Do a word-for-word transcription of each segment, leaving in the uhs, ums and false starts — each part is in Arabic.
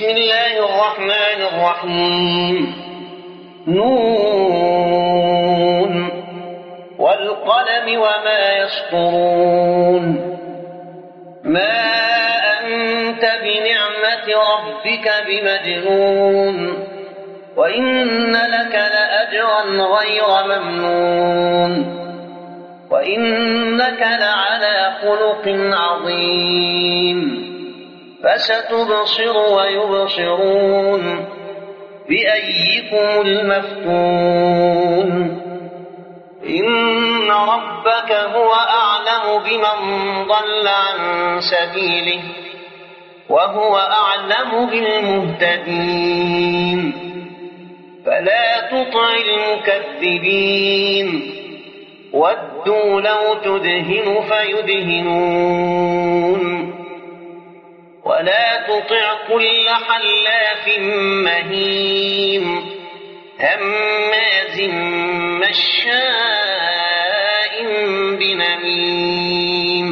بسم الله الرحمن الرحيم. نون والقلم وما يسطرون. ما أنت بنعمة ربك بمجنون، وإن لك لأجرا غير ممنون، وإنك لعلى خلق عظيم. فستبصر ويبصرون بأيكم المفتون. إن ربك هو أعلم بمن ضل عن سبيله وهو أعلم بالمهتدين. فلا تطع المكذبين ودوا لو تدهن فيدهنون. ولا تطع كل حلاف مهين هماز مشاء بنميم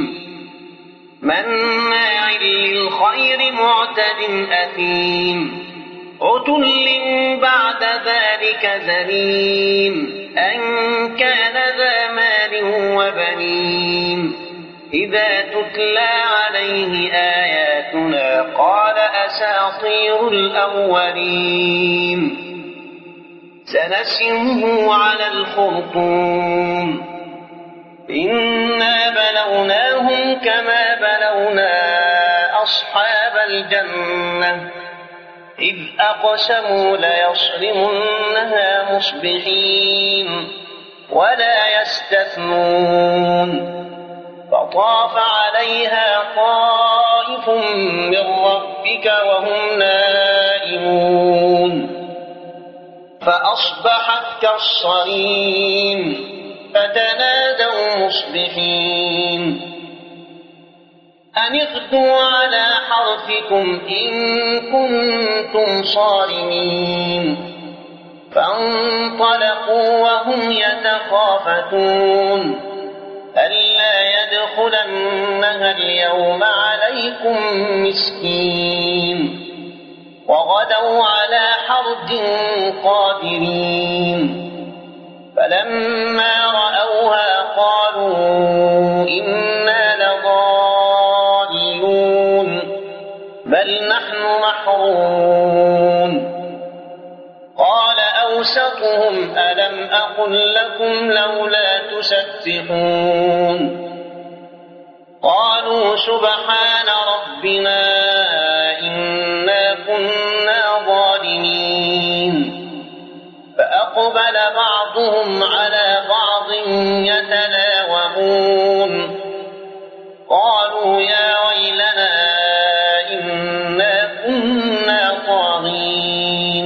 مناع للخير معتد أثيم عتل بعد ذلك زنيم أن كان ذا مال وبنين. إذا تتلى عليه آياتنا قال أساطير الأولين. سنسمه على الخرطوم. إنا بلوناهم كما بلونا أصحاب الجنة إذ أقسموا ليصرمنها مصبحين ولا يستثنون. فطاف عليها طائف من ربك وهم نائمون فأصبحت كالصريم. فتنادوا مصبحين أن اغدوا على حرثكم إن كنتم صارمين. فانطلقوا وهم يتخافتون ألا يدخلنها اليوم عليكم مسكين. وغدوا على حرد قادرين. فلما رأوها قالوا إنا لضالون بل نحن محرومون. قال أوسطهم ألم أقل لكم لولا تسبحون. قالوا سبحان ربنا إنا كنا ظالمين. فأقبل بعضهم على بعض يتلاومون قالوا يا ويلنا إنا كنا طاغين.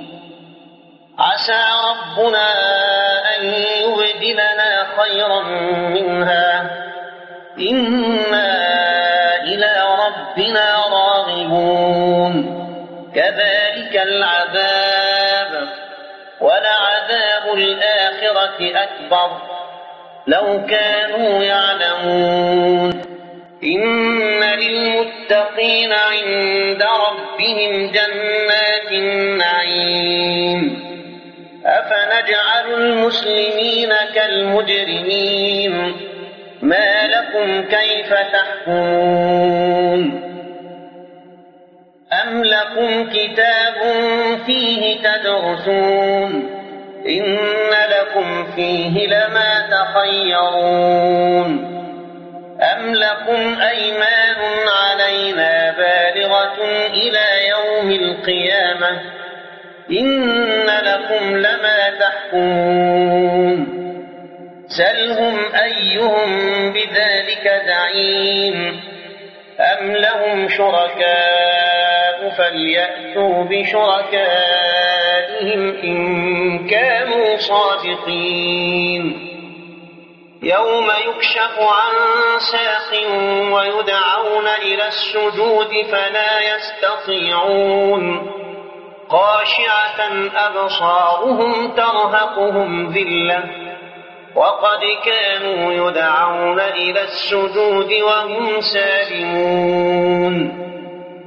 عسى ربنا أن يبدلنا خيرا منها إنا إلى ربنا راغبون. كذلك العذاب ولعذاب الآخرة أكبر لو كانوا يعلمون. إن للمتقين عند ربهم جنات النعيم. أفنجعل المسلمين كالمجرمين ما لكم كيف تحكمون. أم لكم كتاب فيه تدرسون إن لكم فيه لما تخيرون. أم لكم أيمان علينا بالغة إلى يوم القيامة إن لكم لما تحكمون. سلهم أيهم بذلك زعيم. أم لهم شركاء فليأتوا بشركائهم إن كانوا صادقين. يوم يكشف عن ساق ويدعون إلى السجود فلا يستطيعون. خاشعة أبصارهم ترهقهم ذلة وقد كانوا يدعون إلى السجود وهم سالمون.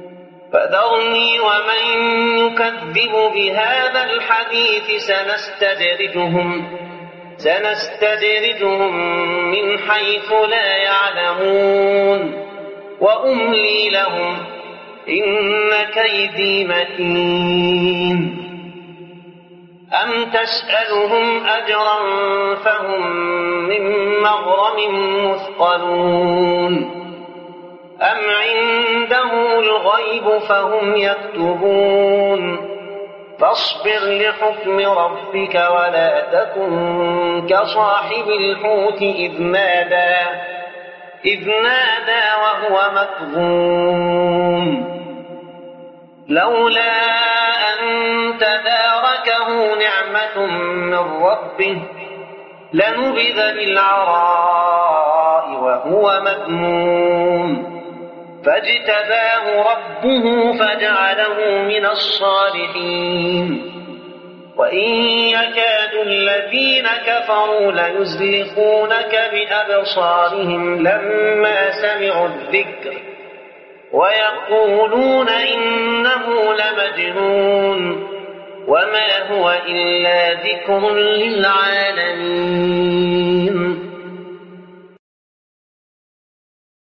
فذرني ومن يكذب بهذا الحديث سنستدرجهم سنستدرجهم من حيث لا يعلمون وأملي لهم إن كيدي متين أم تسألهم أجرا فهم من مغرم مثقلون أم عنده الغيب فهم يكتبون فاصبر لحكم ربك ولا تكن كصاحب الحوت إذ نادى إذ نادى وهو مكظوم لولا أن تداركه نعمة من ربه لنبذ بالعراء وهو مذموم فاجتباه ربه فجعله من الصالحين وإن يكاد الذين كفروا ليزلقونك بأبصارهم لما سمعوا الذكر ويقولون إنه لمجنون وما هو إلا ذكر للعالمين.